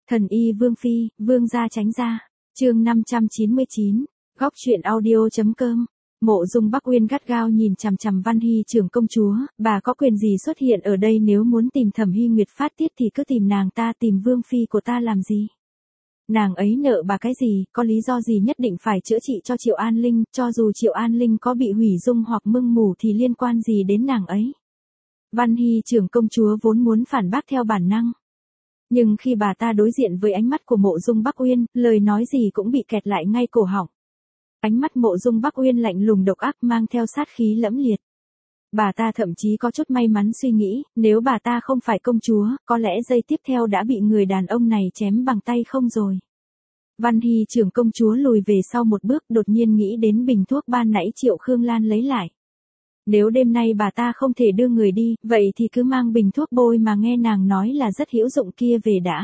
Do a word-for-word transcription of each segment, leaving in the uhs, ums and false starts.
Thần y Vương Phi, Vương gia tránh ra. Chương năm trăm chín mươi chín, góc truyện audio.com. Mộ Dung Bắc Uyên gắt gao nhìn chằm chằm Văn Hy trưởng công chúa, bà có quyền gì xuất hiện ở đây, nếu muốn tìm Thẩm Hy Nguyệt phát tiết thì cứ tìm nàng ta, tìm Vương Phi của ta làm gì? Nàng ấy nợ bà cái gì, có lý do gì nhất định phải chữa trị cho Triệu An Linh, cho dù Triệu An Linh có bị hủy dung hoặc mưng mủ thì liên quan gì đến nàng ấy? Văn Hy trưởng công chúa vốn muốn phản bác theo bản năng. Nhưng khi bà ta đối diện với ánh mắt của Mộ Dung Bắc Uyên, lời nói gì cũng bị kẹt lại ngay cổ họng. Ánh mắt Mộ Dung Bắc Uyên lạnh lùng độc ác mang theo sát khí lẫm liệt. Bà ta thậm chí có chút may mắn suy nghĩ, nếu bà ta không phải công chúa, có lẽ giây tiếp theo đã bị người đàn ông này chém bằng tay không rồi. Văn Hy trưởng công chúa lùi về sau một bước, đột nhiên nghĩ đến bình thuốc ban nãy Triệu Khương Lan lấy lại. Nếu đêm nay bà ta không thể đưa người đi, vậy thì cứ mang bình thuốc bôi mà nghe nàng nói là rất hữu dụng kia về đã.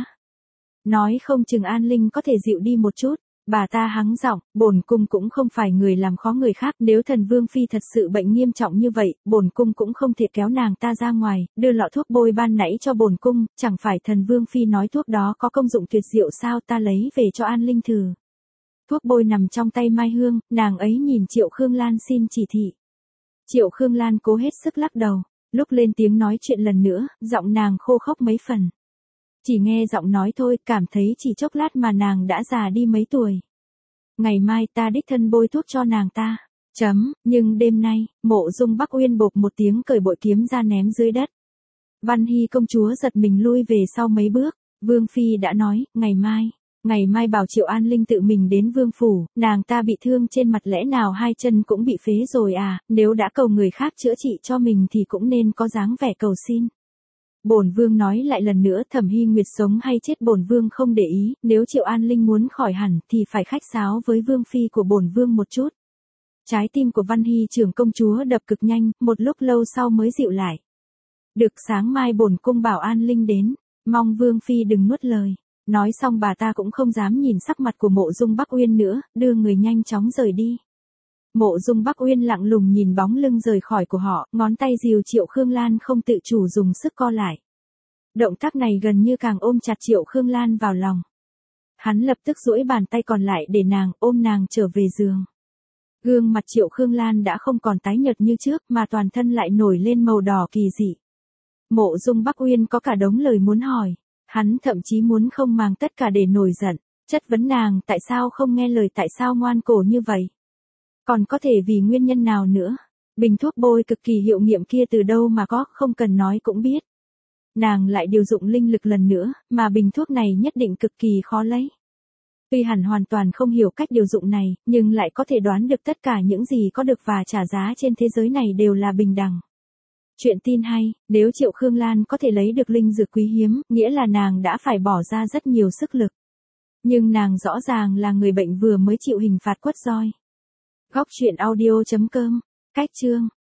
Nói không chừng An Linh có thể dịu đi một chút. Bà ta hắng giọng, bổn cung cũng không phải người làm khó người khác, nếu thần Vương Phi thật sự bệnh nghiêm trọng như vậy, bổn cung cũng không thể kéo nàng ta ra ngoài, đưa lọ thuốc bôi ban nãy cho bổn cung, chẳng phải thần Vương Phi nói thuốc đó có công dụng tuyệt diệu sao, ta lấy về cho An Linh thử. Thuốc bôi nằm trong tay Mai Hương, nàng ấy nhìn Triệu Khương Lan xin chỉ thị. Triệu Khương Lan cố hết sức lắc đầu, lúc lên tiếng nói chuyện lần nữa, giọng nàng khô khốc mấy phần. Chỉ nghe giọng nói thôi, cảm thấy chỉ chốc lát mà nàng đã già đi mấy tuổi. Ngày mai ta đích thân bôi thuốc cho nàng ta. Chấm, nhưng đêm nay, Mộ Dung Bắc Uyên bộp một tiếng cởi bội kiếm ra ném dưới đất. Văn Hy công chúa giật mình lui về sau mấy bước. Vương Phi đã nói, ngày mai, ngày mai bảo Triệu An Linh tự mình đến vương phủ, nàng ta bị thương trên mặt lẽ nào hai chân cũng bị phế rồi à, nếu đã cầu người khác chữa trị cho mình thì cũng nên có dáng vẻ cầu xin. Bổn vương nói lại lần nữa, Thẩm Hy Nguyệt sống hay chết bổn vương không để ý, nếu Triệu An Linh muốn khỏi hẳn thì phải khách sáo với vương phi của bổn vương một chút. Trái tim của Văn Hy trưởng công chúa đập cực nhanh, một lúc lâu sau mới dịu lại. Được, sáng mai bổn cung bảo An Linh đến, mong vương phi đừng nuốt lời. Nói xong bà ta cũng không dám nhìn sắc mặt của Mộ Dung Bắc Uyên nữa, đưa người nhanh chóng rời đi. Mộ Dung Bắc Uyên lặng lùng nhìn bóng lưng rời khỏi của họ, ngón tay dìu Triệu Khương Lan không tự chủ dùng sức co lại. Động tác này gần như càng ôm chặt Triệu Khương Lan vào lòng. Hắn lập tức duỗi bàn tay còn lại để nàng, ôm nàng trở về giường. Gương mặt Triệu Khương Lan đã không còn tái nhợt như trước mà toàn thân lại nổi lên màu đỏ kỳ dị. Mộ Dung Bắc Uyên có cả đống lời muốn hỏi. Hắn thậm chí muốn không màng tất cả để nổi giận, chất vấn nàng tại sao không nghe lời, tại sao ngoan cổ như vậy. Còn có thể vì nguyên nhân nào nữa? Bình thuốc bôi cực kỳ hiệu nghiệm kia từ đâu mà có, không cần nói cũng biết. Nàng lại điều dụng linh lực lần nữa, mà bình thuốc này nhất định cực kỳ khó lấy. Tuy hẳn hoàn toàn không hiểu cách điều dụng này, nhưng lại có thể đoán được tất cả những gì có được và trả giá trên thế giới này đều là bình đẳng. Chuyện tin hay, nếu Triệu Khương Lan có thể lấy được linh dược quý hiếm, nghĩa là nàng đã phải bỏ ra rất nhiều sức lực. Nhưng nàng rõ ràng là người bệnh vừa mới chịu hình phạt quất roi. Góc truyện audio.com, cách chương.